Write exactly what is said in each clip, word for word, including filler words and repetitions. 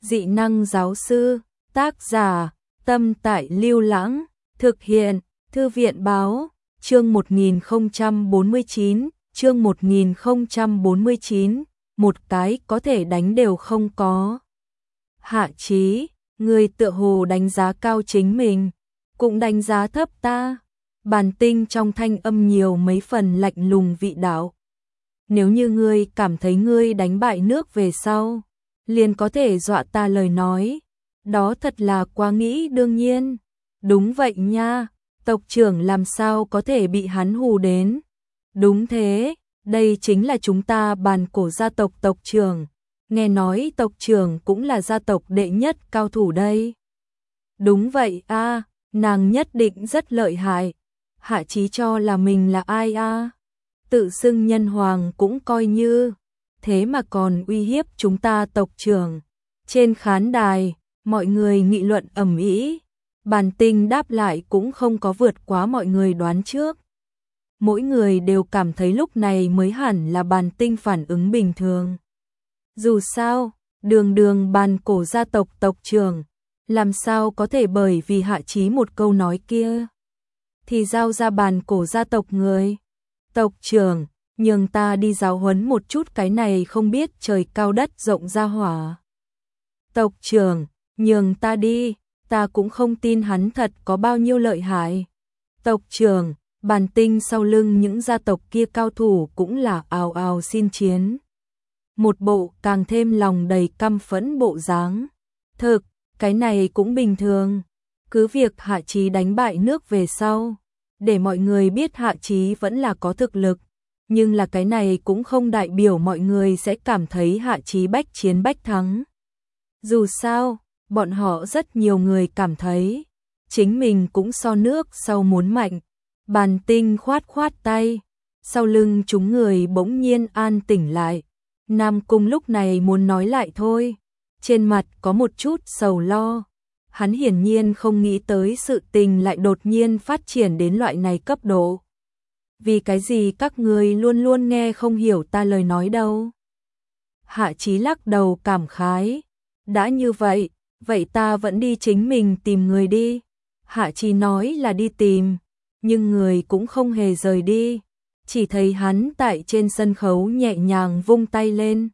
Dị năng giáo sư, tác giả, Tâm Tại Lưu Lãng, thực hiện, Thư viện báo, chương một nghìn không trăm bốn mươi chín, chương một nghìn không trăm bốn mươi chín, một cái có thể đánh đều không có. Hạ Chí, người tựa hồ đánh giá cao chính mình, cũng đánh giá thấp ta. Bàn Tinh trong thanh âm nhiều mấy phần lạnh lùng vị đạo. Nếu như ngươi cảm thấy ngươi đánh bại nước về sau, liền có thể dọa ta lời nói, đó thật là quá nghĩ đương nhiên. Đúng vậy nha, tộc trưởng làm sao có thể bị hắn hù đến. Đúng thế, đây chính là chúng ta Bàn Cổ gia tộc tộc trưởng, nghe nói tộc trưởng cũng là gia tộc đệ nhất cao thủ đây. Đúng vậy a, nàng nhất định rất lợi hại. Hạ Chí cho là mình là ai a? Tự xưng nhân hoàng cũng coi như, thế mà còn uy hiếp chúng ta tộc trưởng. Trên khán đài, mọi người nghị luận ầm ĩ. Bàn Tinh đáp lại cũng không có vượt quá mọi người đoán trước. Mỗi người đều cảm thấy lúc này mới hẳn là Bàn Tinh phản ứng bình thường. Dù sao, đường đường Bàn Cổ gia tộc tộc trưởng, làm sao có thể bởi vì Hạ Chí một câu nói kia thì giao ra Bàn Cổ gia tộc người. Tộc trưởng, nhường ta đi giáo huấn một chút cái này không biết trời cao đất rộng ra hỏa. Tộc trưởng, nhường ta đi, ta cũng không tin hắn thật có bao nhiêu lợi hại. Tộc trưởng, Bàn Tinh sau lưng những gia tộc kia cao thủ cũng là ào ào xin chiến. Một bộ càng thêm lòng đầy căm phẫn bộ dáng. Thực, cái này cũng bình thường. Cứ việc Hạ Chí đánh bại nước về sau, để mọi người biết Hạ Chí vẫn là có thực lực, nhưng là cái này cũng không đại biểu mọi người sẽ cảm thấy Hạ Chí bách chiến bách thắng. Dù sao, bọn họ rất nhiều người cảm thấy chính mình cũng so nước sau muốn mạnh. Bàn Tinh khoát khoát tay, sau lưng chúng người bỗng nhiên an tỉnh lại. Nam Cung lúc này muốn nói lại thôi, trên mặt có một chút sầu lo. Hắn hiển nhiên không nghĩ tới sự tình lại đột nhiên phát triển đến loại này cấp độ. Vì cái gì các người luôn luôn nghe không hiểu ta lời nói đâu? Hạ Chí lắc đầu cảm khái. Đã như vậy, vậy ta vẫn đi chính mình tìm người đi. Hạ Chí nói là đi tìm, nhưng người cũng không hề rời đi. Chỉ thấy hắn tại trên sân khấu nhẹ nhàng vung tay lên.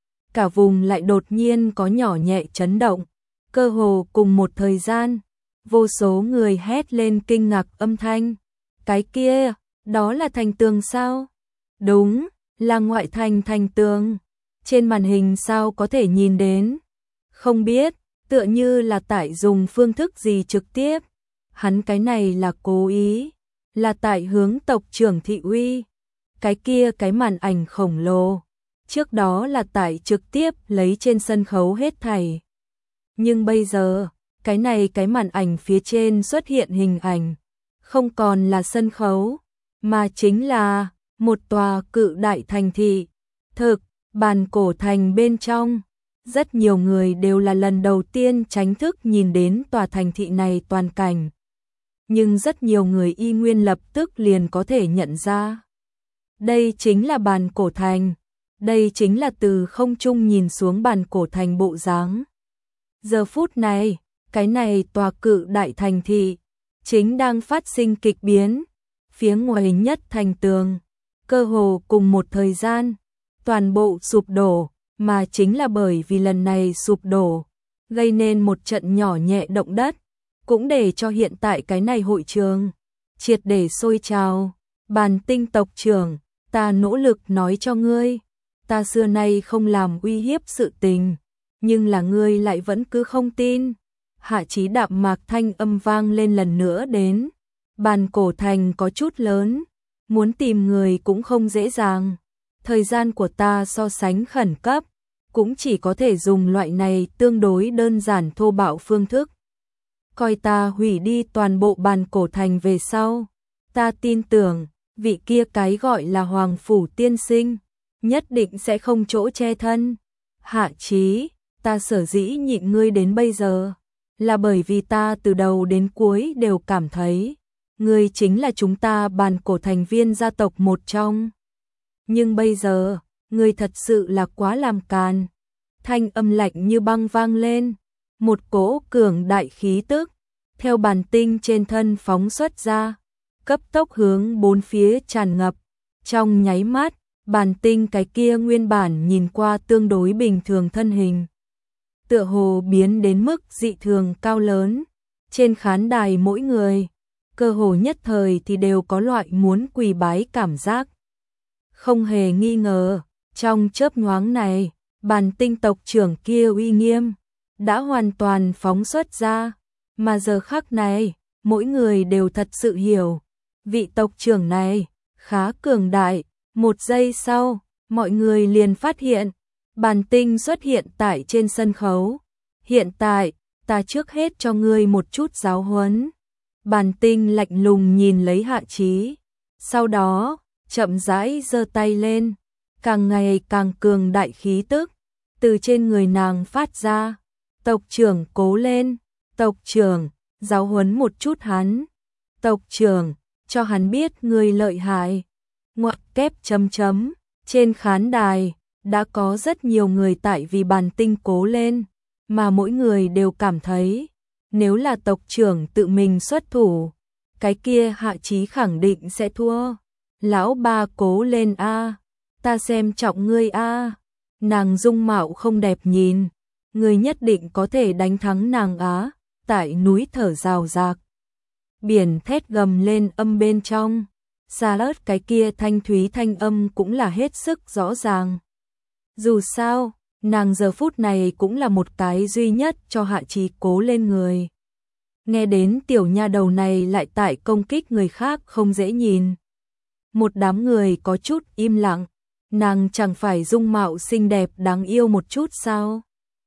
Cả vùng lại đột nhiên có nhỏ nhẹ chấn động. Cơ hồ cùng một thời gian, vô số người hét lên kinh ngạc âm thanh. Cái kia, đó là thành tường sao? Đúng, là ngoại thành thành tường. Trên màn hình sao có thể nhìn đến? Không biết, tựa như là tại dùng phương thức gì trực tiếp. Hắn cái này là cố ý, là tại hướng tộc trưởng thị uy. Cái kia cái màn ảnh khổng lồ, trước đó là tại trực tiếp lấy trên sân khấu hết thảy. Nhưng bây giờ, cái này cái màn ảnh phía trên xuất hiện hình ảnh, không còn là sân khấu, mà chính là một tòa cự đại thành thị. Thực, Bàn Cổ thành bên trong, rất nhiều người đều là lần đầu tiên chính thức nhìn đến tòa thành thị này toàn cảnh. Nhưng rất nhiều người y nguyên lập tức liền có thể nhận ra. Đây chính là Bàn Cổ thành, đây chính là từ không trung nhìn xuống Bàn Cổ thành bộ dáng. Giờ phút này, cái này tòa cự đại thành thị chính đang phát sinh kịch biến. Phía ngoài nhất thành tường, cơ hồ cùng một thời gian, toàn bộ sụp đổ, mà chính là bởi vì lần này sụp đổ, gây nên một trận nhỏ nhẹ động đất, cũng để cho hiện tại cái này hội trường triệt để sôi trào. Bàn Tinh tộc trưởng, ta nỗ lực nói cho ngươi, ta xưa nay không làm uy hiếp sự tình. Nhưng là ngươi lại vẫn cứ không tin. Hạ Chí đạm mạc thanh âm vang lên lần nữa đến. Bàn Cổ thành có chút lớn, muốn tìm người cũng không dễ dàng. Thời gian của ta so sánh khẩn cấp, cũng chỉ có thể dùng loại này tương đối đơn giản thô bạo phương thức. Coi ta hủy đi toàn bộ Bàn Cổ thành về sau, ta tin tưởng, vị kia cái gọi là Hoàng Phủ tiên sinh, nhất định sẽ không chỗ che thân. Hạ Chí, ta sở dĩ nhịn ngươi đến bây giờ, là bởi vì ta từ đầu đến cuối đều cảm thấy, ngươi chính là chúng ta Bàn Cổ thành viên gia tộc một trong. Nhưng bây giờ, ngươi thật sự là quá làm càn. thanh âm lạnh như băng vang lên, một cỗ cường đại khí tức theo bàn tinh trên thân phóng xuất ra, cấp tốc hướng bốn phía tràn ngập. Trong nháy mắt, bàn tinh cái kia nguyên bản nhìn qua tương đối bình thường thân hình, tựa hồ biến đến mức dị thường cao lớn. Trên khán đài mỗi người, cơ hồ nhất thời thì đều có loại muốn quỳ bái cảm giác. Không hề nghi ngờ, trong chớp nhoáng này, bàn tinh tộc trưởng kia uy nghiêm đã hoàn toàn phóng xuất ra, mà giờ khắc này, mỗi người đều thật sự hiểu, vị tộc trưởng này khá cường đại. Một giây sau, mọi người liền phát hiện, bàn tinh xuất hiện tại trên sân khấu. Hiện tại, ta trước hết cho ngươi một chút giáo huấn. Bàn tinh lạnh lùng nhìn lấy Hạ Chí, sau đó, chậm rãi giơ tay lên, càng ngày càng cường đại khí tức từ trên người nàng phát ra. Tộc trưởng cố lên, tộc trưởng, giáo huấn một chút hắn. Tộc trưởng, cho hắn biết ngươi lợi hại. Ngoặc kép chấm chấm, trên khán đài, đã có rất nhiều người tại vì bàn tinh cố lên, mà mỗi người đều cảm thấy, nếu là tộc trưởng tự mình xuất thủ, cái kia Hạ Chí khẳng định sẽ thua. Lão ba cố lên a, ta xem trọng ngươi a. Nàng dung mạo không đẹp nhìn, ngươi nhất định có thể đánh thắng nàng á. Tại núi thở rào rạc, biển thét gầm lên âm bên trong, Charlotte cái kia thanh thúy thanh âm cũng là hết sức rõ ràng. Dù sao, nàng giờ phút này cũng là một cái duy nhất cho Hạ Chí cố lên người. Nghe đến tiểu nha đầu này lại tại công kích người khác không dễ nhìn. Một đám người có chút im lặng, nàng chẳng phải dung mạo xinh đẹp đáng yêu một chút sao?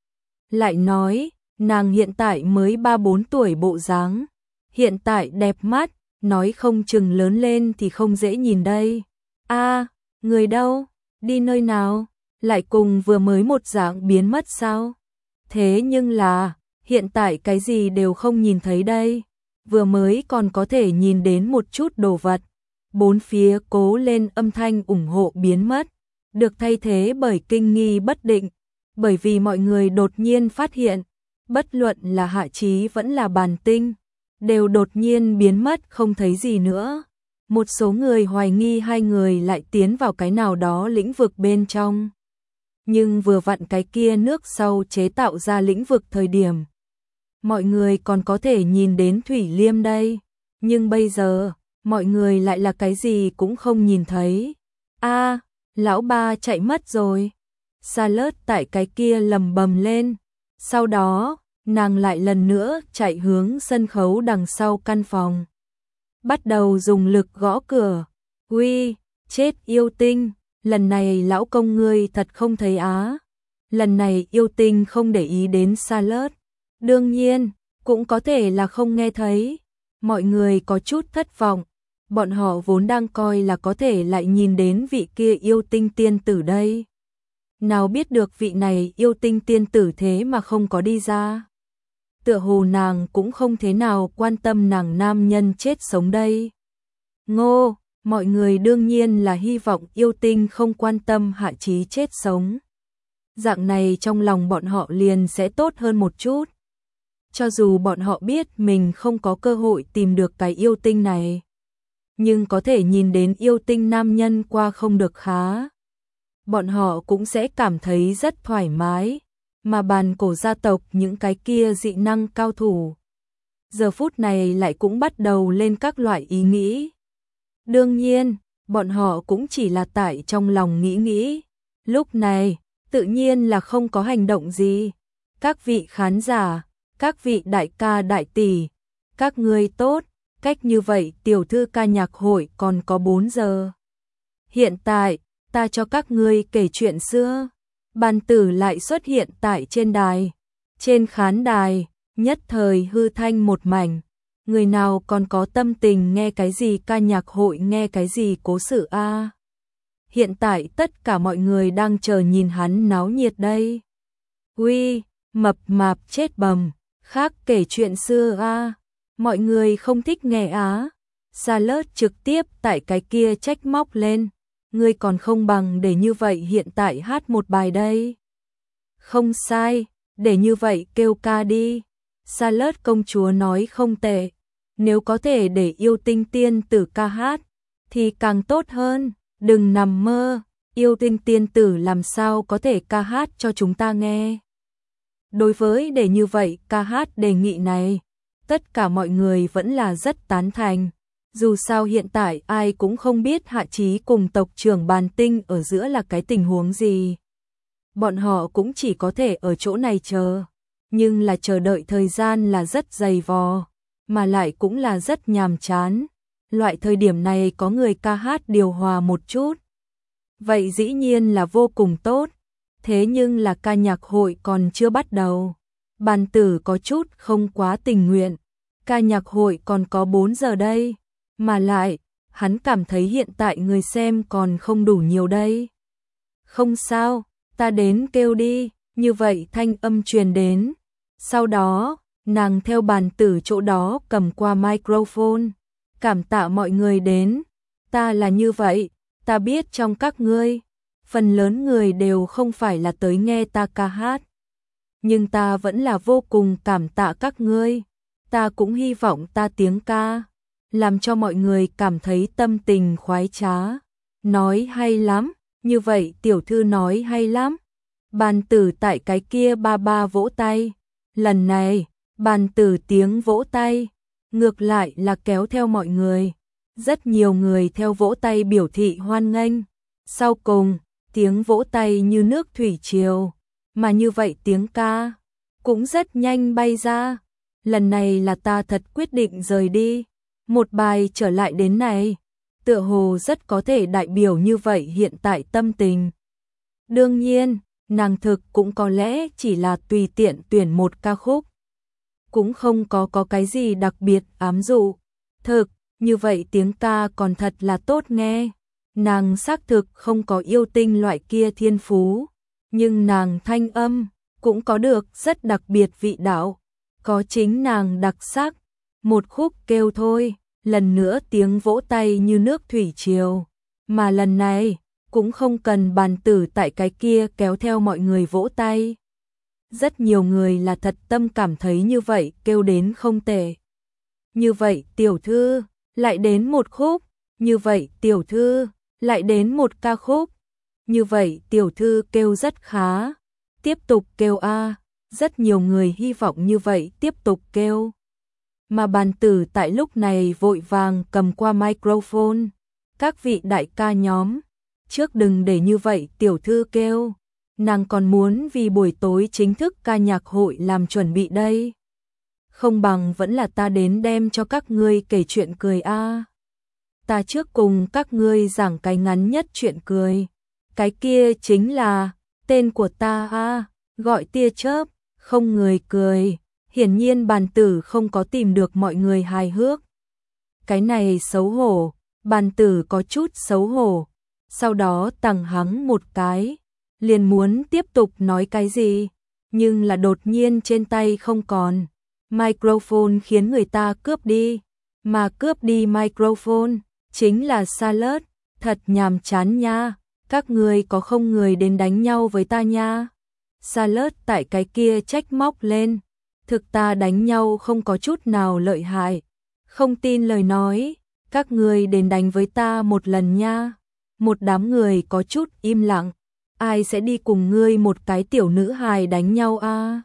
Lại nói, nàng hiện tại mới ba bốn tuổi bộ dáng, hiện tại đẹp mắt, nói không chừng lớn lên thì không dễ nhìn đây. A, người đâu? Đi nơi nào? Lại cùng vừa mới một dạng biến mất sao? Thế nhưng là, hiện tại cái gì đều không nhìn thấy đây. Vừa mới còn có thể nhìn đến một chút đồ vật. Bốn phía cố lên âm thanh ủng hộ biến mất, được thay thế bởi kinh nghi bất định, bởi vì mọi người đột nhiên phát hiện, bất luận là Hạ Chí vẫn là bàn tinh, đều đột nhiên biến mất không thấy gì nữa. Một số người hoài nghi hai người lại tiến vào cái nào đó lĩnh vực bên trong. Nhưng vừa vặn cái kia nước sau chế tạo ra lĩnh vực thời điểm, mọi người còn có thể nhìn đến thủy liêm đây. Nhưng bây giờ, mọi người lại là cái gì cũng không nhìn thấy. A, lão ba chạy mất rồi. Charlotte tại cái kia lầm bầm lên. Sau đó, nàng lại lần nữa chạy hướng sân khấu đằng sau căn phòng. Bắt đầu dùng lực gõ cửa. Uy, chết yêu tinh, lần này lão công ngươi thật không thấy á. Lần này yêu tinh không để ý đến Charlotte. Đương nhiên, cũng có thể là không nghe thấy. Mọi người có chút thất vọng. Bọn họ vốn đang coi là có thể lại nhìn đến vị kia yêu tinh tiên tử đây. Nào biết được vị này yêu tinh tiên tử thế mà không có đi ra. Tựa hồ nàng cũng không thế nào quan tâm nàng nam nhân chết sống đây. Ngô, mọi người đương nhiên là hy vọng yêu tinh không quan tâm Hạ Chí chết sống. Dạng này trong lòng bọn họ liền sẽ tốt hơn một chút. Cho dù bọn họ biết mình không có cơ hội tìm được cái yêu tinh này, nhưng có thể nhìn đến yêu tinh nam nhân qua không được khá, bọn họ cũng sẽ cảm thấy rất thoải mái. Mà bàn cổ gia tộc những cái kia dị năng cao thủ, giờ phút này lại cũng bắt đầu lên các loại ý nghĩ. Đương nhiên, bọn họ cũng chỉ là tại trong lòng nghĩ nghĩ. Lúc này, tự nhiên là không có hành động gì. Các vị khán giả, các vị đại ca đại tỷ, các ngươi tốt, cách như vậy tiểu thư ca nhạc hội còn có bốn giờ. Hiện tại, ta cho các ngươi kể chuyện xưa. Bàn tử lại xuất hiện tại trên đài. Trên khán đài, nhất thời hư thanh một mảnh. Người nào còn có tâm tình nghe cái gì ca nhạc hội, nghe cái gì cố sự a? Hiện tại tất cả mọi người đang chờ nhìn hắn náo nhiệt đây. Uy, mập mạp chết bầm, khác kể chuyện xưa a. Mọi người không thích nghe á. Charlotte trực tiếp tại cái kia trách móc lên. Ngươi còn không bằng để như vậy hiện tại hát một bài đây. Không sai, để như vậy kêu ca đi. Charlotte công chúa nói không tệ, nếu có thể để yêu tinh tiên tử ca hát, thì càng tốt hơn, đừng nằm mơ, yêu tinh tiên tử làm sao có thể ca hát cho chúng ta nghe. Đối với để như vậy ca hát đề nghị này, tất cả mọi người vẫn là rất tán thành. Dù sao hiện tại ai cũng không biết Hạ Chí cùng tộc trưởng Bàn Tinh ở giữa là cái tình huống gì. Bọn họ cũng chỉ có thể ở chỗ này chờ, nhưng là chờ đợi thời gian là rất dày vò, mà lại cũng là rất nhàm chán. Loại thời điểm này có người ca hát điều hòa một chút, vậy dĩ nhiên là vô cùng tốt. Thế nhưng là ca nhạc hội còn chưa bắt đầu. Bàn Tử có chút không quá tình nguyện. Ca nhạc hội còn có bốn giờ đây, mà lại, hắn cảm thấy hiện tại người xem còn không đủ nhiều đây. Không sao, ta đến kêu đi, như vậy thanh âm truyền đến. Sau đó, nàng theo Bàn Tử chỗ đó cầm qua microphone. Cảm tạ mọi người đến, ta là như vậy, ta biết trong các ngươi, phần lớn người đều không phải là tới nghe ta ca hát. Nhưng ta vẫn là vô cùng cảm tạ các ngươi, ta cũng hy vọng ta tiếng ca, làm cho mọi người cảm thấy tâm tình khoái trá. Nói hay lắm, như vậy tiểu thư nói hay lắm. Bàn Tử tại cái kia ba ba vỗ tay, lần này, Bàn Tử tiếng vỗ tay, ngược lại là kéo theo mọi người. Rất nhiều người theo vỗ tay biểu thị hoan nghênh. Sau cùng, tiếng vỗ tay như nước thủy triều, mà như vậy tiếng ca cũng rất nhanh bay ra. Lần này là ta thật quyết định rời đi. Một bài trở lại đến này, tựa hồ rất có thể đại biểu như vậy hiện tại tâm tình. Đương nhiên, nàng thực cũng có lẽ chỉ là tùy tiện tuyển một ca khúc, cũng không có có cái gì đặc biệt ám dụ. Thực, như vậy tiếng ca còn thật là tốt nghe. Nàng xác thực không có yêu tinh loại kia thiên phú, nhưng nàng thanh âm cũng có được rất đặc biệt vị đạo, có chính nàng đặc sắc. Một khúc kêu thôi, lần nữa tiếng vỗ tay như nước thủy triều, mà lần này cũng không cần Bàn Tử tại cái kia kéo theo mọi người vỗ tay. Rất nhiều người là thật tâm cảm thấy như vậy kêu đến không tệ. Như vậy tiểu thư, lại đến một khúc, như vậy tiểu thư, lại đến một ca khúc. Như vậy tiểu thư kêu rất khá, tiếp tục kêu a. Rất nhiều người hy vọng như vậy tiếp tục kêu. Mà Bàn Tử tại lúc này vội vàng cầm qua microphone. Các vị đại ca nhóm, trước đừng để như vậy tiểu thư kêu, nàng còn muốn vì buổi tối chính thức ca nhạc hội làm chuẩn bị đây. Không bằng vẫn là ta đến đem cho các ngươi kể chuyện cười a. Ta trước cùng các ngươi giảng cái ngắn nhất chuyện cười. Cái kia chính là tên của ta a, gọi tia chớp, không người cười. Hiển nhiên Bàn Tử không có tìm được mọi người hài hước. Cái này xấu hổ, Bàn Tử có chút xấu hổ. Sau đó tằng hắng một cái, liền muốn tiếp tục nói cái gì, nhưng là đột nhiên trên tay không còn. Microphone khiến người ta cướp đi, mà cướp đi microphone chính là Charlotte. Thật nhàm chán nha, các người có không người đến đánh nhau với ta nha. Charlotte tại cái kia trách móc lên, thực ta đánh nhau không có chút nào lợi hại, không tin lời nói, các người đến đánh với ta một lần nha. Một đám người có chút im lặng, ai sẽ đi cùng ngươi một cái tiểu nữ hài đánh nhau a?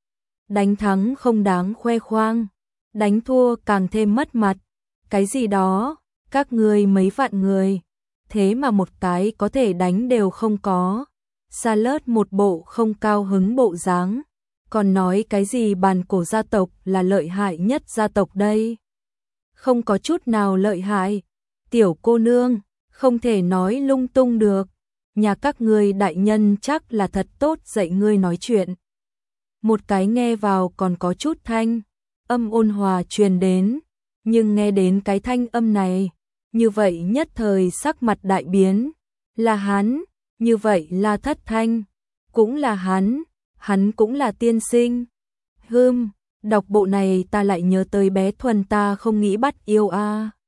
Đánh thắng không đáng khoe khoang, đánh thua càng thêm mất mặt. Cái gì đó, các ngươi mấy vạn người, thế mà một cái có thể đánh đều không có. Charlotte một bộ không cao hứng bộ dáng, còn nói cái gì bàn cổ gia tộc là lợi hại nhất gia tộc đây. Không có chút nào lợi hại, tiểu cô nương, không thể nói lung tung được. Nhà các ngươi đại nhân chắc là thật tốt dạy ngươi nói chuyện. Một cái nghe vào còn có chút thanh âm ôn hòa truyền đến, nhưng nghe đến cái thanh âm này, như vậy nhất thời sắc mặt đại biến. Là hắn, như vậy là Thất Thanh, cũng là hắn, hắn cũng là tiên sinh. Hừm, đọc bộ này ta lại nhớ tới bé Thuần ta không nghĩ bắt yêu a.